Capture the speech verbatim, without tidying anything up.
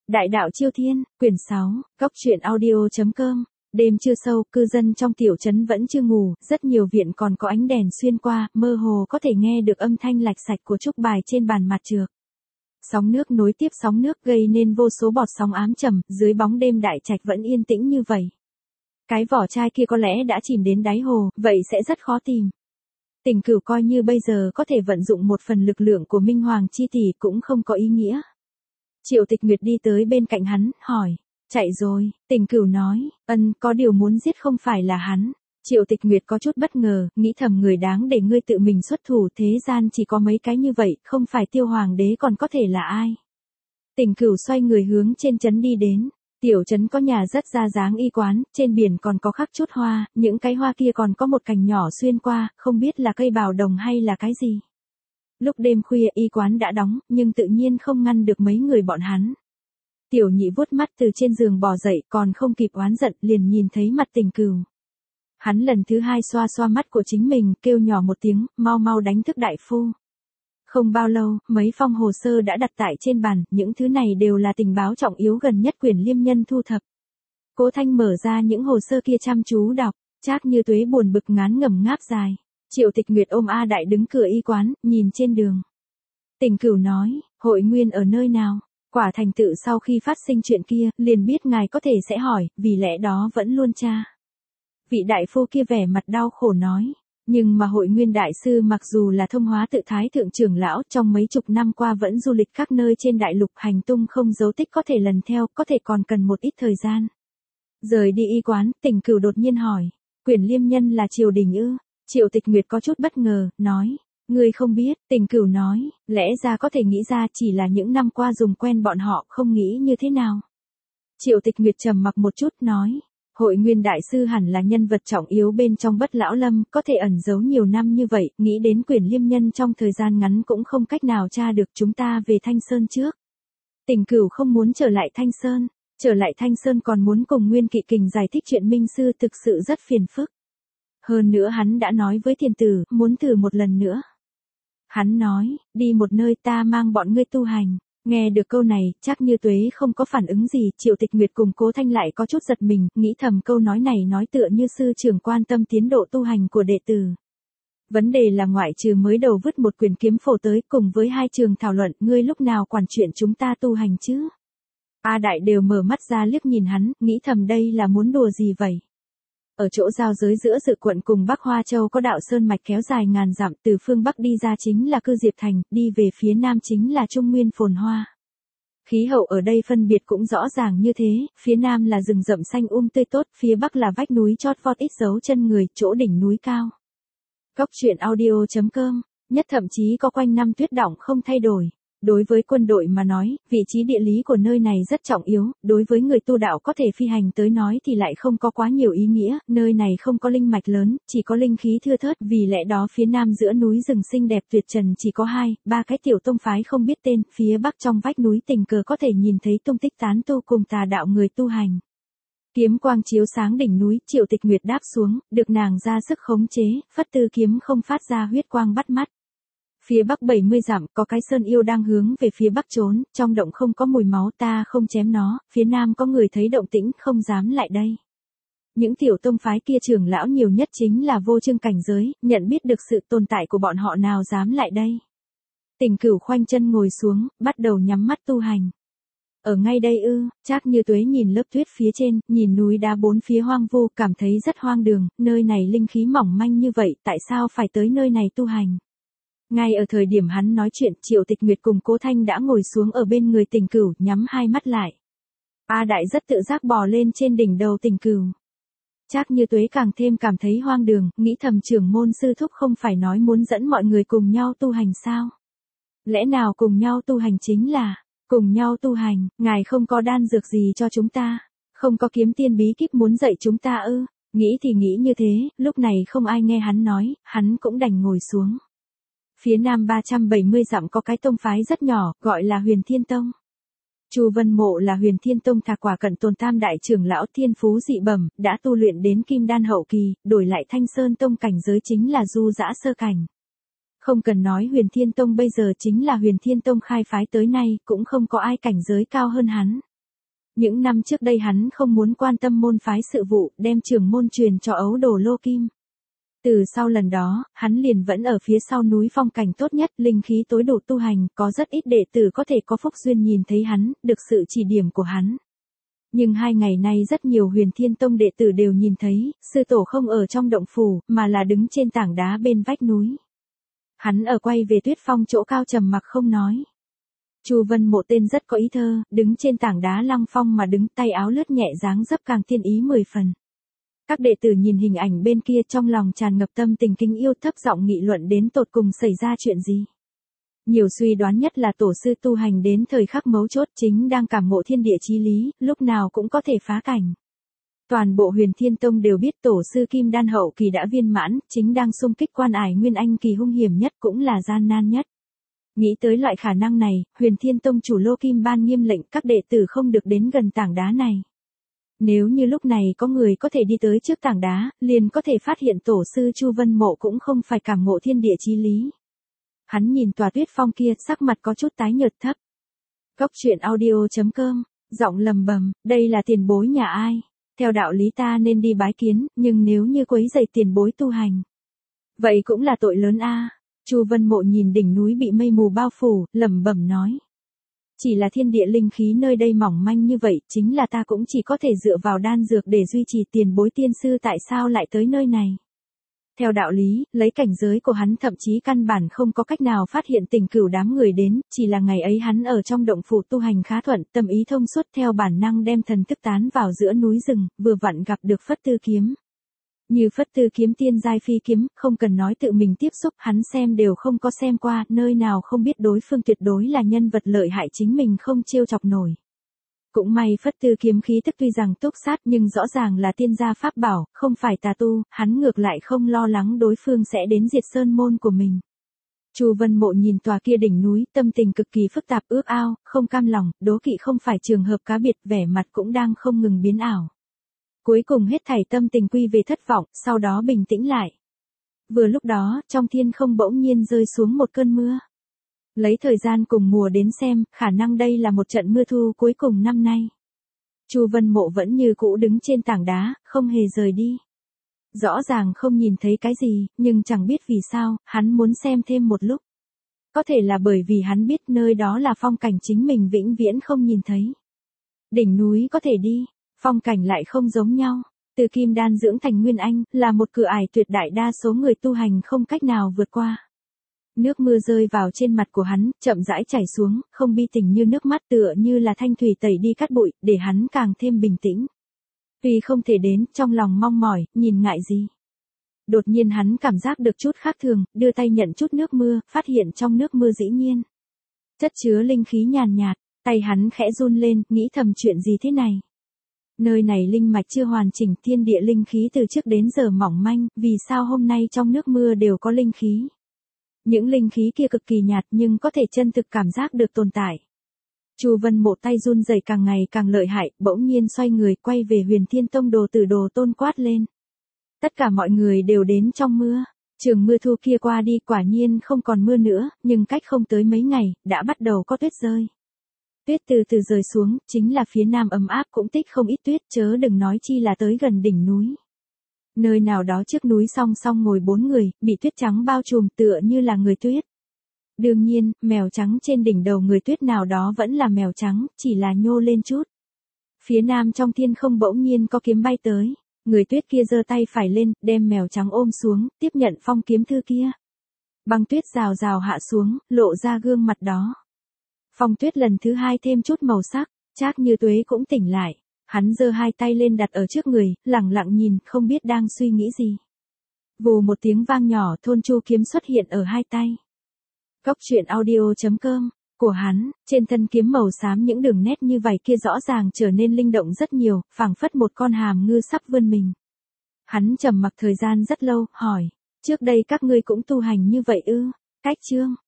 Đại đạo Chiêu Thiên, quyển sáu, góc truyện audio.com. Đêm chưa sâu, cư dân trong tiểu trấn vẫn chưa ngủ, rất nhiều viện còn có ánh đèn xuyên qua, mơ hồ có thể nghe được âm thanh lạch sạch của trúc bài trên bàn mặt trược. Sóng nước nối tiếp sóng nước gây nên vô số bọt sóng ám trầm, dưới bóng đêm đại trạch vẫn yên tĩnh như vậy. Cái vỏ chai kia có lẽ đã chìm đến đáy hồ, vậy sẽ rất khó tìm. Tình Cửu coi như bây giờ có thể vận dụng một phần lực lượng của Minh Hoàng chi tỷ cũng không có ý nghĩa. Triệu Tịch Nguyệt đi tới bên cạnh hắn, hỏi, chạy rồi, Tình Cửu nói, ân, có điều muốn giết không phải là hắn. Triệu Tịch Nguyệt có chút bất ngờ, nghĩ thầm người đáng để ngươi tự mình xuất thủ, thế gian chỉ có mấy cái như vậy, không phải Tiêu Hoàng đế còn có thể là ai. Tình Cửu xoay người hướng trên trấn đi đến. Tiểu trấn có nhà rất ra dáng y quán, trên biển còn có khắc chút hoa, những cái hoa kia còn có một cành nhỏ xuyên qua, không biết là cây bào đồng hay là cái gì. Lúc đêm khuya y quán đã đóng, nhưng tự nhiên không ngăn được mấy người bọn hắn. Tiểu Nhị vuốt mắt từ trên giường bò dậy, còn không kịp oán giận, liền nhìn thấy mặt Tình Cửu. Hắn lần thứ hai xoa xoa mắt của chính mình, kêu nhỏ một tiếng, mau mau đánh thức đại phu. Không bao lâu, mấy phong hồ sơ đã đặt tại trên bàn, những thứ này đều là tình báo trọng yếu gần nhất Quyền Liêm Nhân thu thập. Cố Thanh mở ra những hồ sơ kia chăm chú đọc, Trác Như Tuế buồn bực ngán ngẩm ngáp dài. Triệu Tịch Nguyệt ôm A Đại đứng cửa y quán, nhìn trên đường. Tình Cửu nói, hội nguyên ở nơi nào? Quả thành tựu sau khi phát sinh chuyện kia, liền biết ngài có thể sẽ hỏi, vì lẽ đó vẫn luôn tra. Vị đại phu kia vẻ mặt đau khổ nói. Nhưng mà hội nguyên đại sư mặc dù là thông hóa tự thái thượng trưởng lão, trong mấy chục năm qua vẫn du lịch các nơi trên đại lục, hành tung không dấu tích, có thể lần theo, có thể còn cần một ít thời gian. Rời đi y quán, Tình Cửu đột nhiên hỏi, Quyền Liêm Nhân là triều đình ư? Triệu Tịch Nguyệt có chút bất ngờ, nói, ngươi không biết. Tình Cửu nói, lẽ ra có thể nghĩ ra, chỉ là những năm qua dùng quen bọn họ, không nghĩ như thế nào. Triệu Tịch Nguyệt trầm mặc một chút, nói, Hội nguyên đại sư hẳn là nhân vật trọng yếu bên trong Bất Lão Lâm, có thể ẩn giấu nhiều năm như vậy, nghĩ đến Quyền Liêm Nhân trong thời gian ngắn cũng không cách nào tra được. Chúng ta về Thanh Sơn trước. Tình Cửu không muốn trở lại Thanh Sơn, trở lại Thanh Sơn còn muốn cùng Nguyên Kỵ Kình giải thích chuyện Minh Sư, thực sự rất phiền phức. Hơn nữa hắn đã nói với Thiên Tử, muốn thử một lần nữa. Hắn nói, đi một nơi ta mang bọn ngươi tu hành. Nghe được câu này, Trác Như Tuế không có phản ứng gì, Triệu Tịch Nguyệt cùng Cố Thanh lại có chút giật mình, nghĩ thầm câu nói này nói tựa như sư trưởng quan tâm tiến độ tu hành của đệ tử. Vấn đề là ngoại trừ mới đầu vứt một quyền kiếm phổ tới, cùng với hai trường thảo luận, ngươi lúc nào quản chuyện chúng ta tu hành chứ? A Đại đều mở mắt ra liếc nhìn hắn, nghĩ thầm đây là muốn đùa gì vậy? Ở chỗ giao giới giữa Dự quận cùng Bắc Hoa Châu có đạo sơn mạch kéo dài ngàn dặm, từ phương Bắc đi ra chính là Cư Diệp Thành, đi về phía Nam chính là Trung Nguyên phồn hoa. Khí hậu ở đây phân biệt cũng rõ ràng như thế, phía Nam là rừng rậm xanh um tươi tốt, phía Bắc là vách núi chót vót ít dấu chân người, chỗ đỉnh núi cao. Góc truyện audio.com, nhất thậm chí có quanh năm tuyết đọng không thay đổi. Đối với quân đội mà nói, vị trí địa lý của nơi này rất trọng yếu, đối với người tu đạo có thể phi hành tới nói thì lại không có quá nhiều ý nghĩa, nơi này không có linh mạch lớn, chỉ có linh khí thưa thớt, vì lẽ đó phía Nam giữa núi rừng xinh đẹp tuyệt trần chỉ có hai, ba cái tiểu tông phái không biết tên, phía Bắc trong vách núi tình cờ có thể nhìn thấy tung tích tán tu cùng tà đạo người tu hành. Kiếm quang chiếu sáng đỉnh núi, Triệu Tịch Nguyệt đáp xuống, được nàng ra sức khống chế, phất tư kiếm không phát ra huyết quang bắt mắt. Phía Bắc bảy mươi dặm, có cái sơn yêu đang hướng về phía Bắc trốn, trong động không có mùi máu, ta không chém nó, phía Nam có người thấy động tĩnh, không dám lại đây. Những tiểu tông phái kia trưởng lão nhiều nhất chính là vô chương cảnh giới, nhận biết được sự tồn tại của bọn họ nào dám lại đây. Tình Cửu khoanh chân ngồi xuống, bắt đầu nhắm mắt tu hành. Ở ngay đây ư? Trác Như Tuế nhìn lớp tuyết phía trên, nhìn núi đá bốn phía hoang vu, cảm thấy rất hoang đường, nơi này linh khí mỏng manh như vậy, tại sao phải tới nơi này tu hành? Ngay ở thời điểm hắn nói chuyện, Triệu Tịch Nguyệt cùng Cố Thanh đã ngồi xuống ở bên người Tình Cửu, nhắm hai mắt lại. A Đại rất tự giác bò lên trên đỉnh đầu Tình Cửu. Trác Như Tuế càng thêm cảm thấy hoang đường, nghĩ thầm trưởng môn sư thúc không phải nói muốn dẫn mọi người cùng nhau tu hành sao? Lẽ nào cùng nhau tu hành chính là, cùng nhau tu hành, ngài không có đan dược gì cho chúng ta, không có kiếm tiên bí kíp muốn dạy chúng ta ư? Nghĩ thì nghĩ như thế, lúc này không ai nghe hắn nói, hắn cũng đành ngồi xuống. Phía Nam ba trăm bảy mươi dặm có cái tông phái rất nhỏ, gọi là Huyền Thiên Tông. Chu Vân Mộ là Huyền Thiên Tông thạc quả cận tồn tam đại trưởng lão, thiên phú dị bẩm, đã tu luyện đến kim đan hậu kỳ, đổi lại Thanh Sơn Tông cảnh giới chính là du dã sơ cảnh. Không cần nói Huyền Thiên Tông bây giờ chính là Huyền Thiên Tông khai phái tới nay, cũng không có ai cảnh giới cao hơn hắn. Những năm trước đây hắn không muốn quan tâm môn phái sự vụ, đem trưởng môn truyền cho Ấu Đồ Lô Kim. Từ sau lần đó, hắn liền vẫn ở phía sau núi phong cảnh tốt nhất, linh khí tối đủ tu hành, có rất ít đệ tử có thể có phúc duyên nhìn thấy hắn, được sự chỉ điểm của hắn. Nhưng hai ngày nay rất nhiều Huyền Thiên Tông đệ tử đều nhìn thấy, sư tổ không ở trong động phủ, mà là đứng trên tảng đá bên vách núi. Hắn ở quay về Tuyết Phong chỗ cao trầm mặc không nói. Chu Vân Mộ tên rất có ý thơ, đứng trên tảng đá lăng phong mà đứng, tay áo lướt nhẹ dáng dấp càng tiên ý mười phần. Các đệ tử nhìn hình ảnh bên kia trong lòng tràn ngập tâm tình kính yêu, thấp giọng nghị luận đến tột cùng xảy ra chuyện gì. Nhiều suy đoán nhất là tổ sư tu hành đến thời khắc mấu chốt chính đang cảm ngộ thiên địa chí lý, lúc nào cũng có thể phá cảnh. Toàn bộ Huyền Thiên Tông đều biết tổ sư Kim Đan hậu kỳ đã viên mãn, chính đang xung kích quan ải Nguyên Anh kỳ hung hiểm nhất cũng là gian nan nhất. Nghĩ tới loại khả năng này, Huyền Thiên Tông chủ Lô Kim ban nghiêm lệnh các đệ tử không được đến gần tảng đá này. Nếu như lúc này có người có thể đi tới trước tảng đá, liền có thể phát hiện tổ sư Chu Vân Mộ cũng không phải cảm ngộ thiên địa chí lý. Hắn nhìn tòa Tuyết Phong kia, sắc mặt có chút tái nhợt thấp. Cốc truyện audio chấm com, giọng lầm bầm, đây là tiền bối nhà ai? Theo đạo lý ta nên đi bái kiến, nhưng nếu như quấy rầy tiền bối tu hành, vậy cũng là tội lớn a. Chu Vân Mộ nhìn đỉnh núi bị mây mù bao phủ, lẩm bẩm nói. Chỉ là thiên địa linh khí nơi đây mỏng manh như vậy, chính là ta cũng chỉ có thể dựa vào đan dược để duy trì, tiền bối tiên sư tại sao lại tới nơi này? Theo đạo lý, lấy cảnh giới của hắn thậm chí căn bản không có cách nào phát hiện tình cửu đám người đến, chỉ là ngày ấy hắn ở trong động phủ tu hành khá thuận, tâm ý thông suốt theo bản năng đem thần thức tán vào giữa núi rừng, vừa vặn gặp được Phất Tư Kiếm. Như Phất Tư Kiếm tiên giai phi kiếm, không cần nói tự mình tiếp xúc, hắn xem đều không có xem qua, nơi nào không biết đối phương tuyệt đối là nhân vật lợi hại chính mình không trêu chọc nổi. Cũng may Phất Tư Kiếm khí tức tuy rằng túc sát nhưng rõ ràng là tiên gia pháp bảo, không phải tà tu, hắn ngược lại không lo lắng đối phương sẽ đến diệt sơn môn của mình. Chu Vân Mộ nhìn tòa kia đỉnh núi, tâm tình cực kỳ phức tạp, ước ao, không cam lòng, đố kỵ không phải trường hợp cá biệt, vẻ mặt cũng đang không ngừng biến ảo. Cuối cùng hết thảy tâm tình quy về thất vọng, sau đó bình tĩnh lại. Vừa lúc đó, trong thiên không bỗng nhiên rơi xuống một cơn mưa. Lấy thời gian cùng mùa đến xem, khả năng đây là một trận mưa thu cuối cùng năm nay. Chu Vân Mộ vẫn như cũ đứng trên tảng đá, không hề rời đi. Rõ ràng không nhìn thấy cái gì, nhưng chẳng biết vì sao, hắn muốn xem thêm một lúc. Có thể là bởi vì hắn biết nơi đó là phong cảnh chính mình vĩnh viễn không nhìn thấy. Đỉnh núi có thể đi, phong cảnh lại không giống nhau. Từ Kim Đan dưỡng thành Nguyên Anh, là một cửa ải tuyệt đại đa số người tu hành không cách nào vượt qua. Nước mưa rơi vào trên mặt của hắn, chậm rãi chảy xuống, không bi tình như nước mắt, tựa như là thanh thủy tẩy đi cát bụi, để hắn càng thêm bình tĩnh. Tuy không thể đến, trong lòng mong mỏi, nhìn ngại gì. Đột nhiên hắn cảm giác được chút khác thường, đưa tay nhận chút nước mưa, phát hiện trong nước mưa dĩ nhiên chất chứa linh khí nhàn nhạt, tay hắn khẽ run lên, nghĩ thầm chuyện gì thế này. Nơi này linh mạch chưa hoàn chỉnh, thiên địa linh khí từ trước đến giờ mỏng manh, vì sao hôm nay trong nước mưa đều có linh khí. Những linh khí kia cực kỳ nhạt nhưng có thể chân thực cảm giác được tồn tại. Chu Vân Mộ tay run rẩy càng ngày càng lợi hại, bỗng nhiên xoay người quay về Huyền Thiên Tông Đồ Tử Đồ Tôn quát lên. Tất cả mọi người đều đến trong mưa. Trường mưa thu kia qua đi, quả nhiên không còn mưa nữa, nhưng cách không tới mấy ngày, đã bắt đầu có tuyết rơi. Tuyết từ từ rơi xuống, chính là phía nam ấm áp cũng tích không ít tuyết, chớ đừng nói chi là tới gần đỉnh núi. Nơi nào đó trước núi song song ngồi bốn người, bị tuyết trắng bao trùm tựa như là người tuyết. Đương nhiên, mèo trắng trên đỉnh đầu người tuyết nào đó vẫn là mèo trắng, chỉ là nhô lên chút. Phía nam trong thiên không bỗng nhiên có kiếm bay tới, người tuyết kia giơ tay phải lên, đem mèo trắng ôm xuống, tiếp nhận phong kiếm thư kia. Băng tuyết rào rào hạ xuống, lộ ra gương mặt đó. Phong tuyết lần thứ hai thêm chút màu sắc, Trác Như Tuế cũng tỉnh lại. Hắn giơ hai tay lên đặt ở trước người, lặng lặng nhìn, không biết đang suy nghĩ gì. Vù một tiếng vang nhỏ, thôn chu kiếm xuất hiện ở hai tay. Cốc truyện audio chấm com, của hắn, trên thân kiếm màu xám những đường nét như vảy kia rõ ràng trở nên linh động rất nhiều, phảng phất một con hàm ngư sắp vươn mình. Hắn trầm mặc thời gian rất lâu, hỏi, trước đây các ngươi cũng tu hành như vậy ư? Cách chương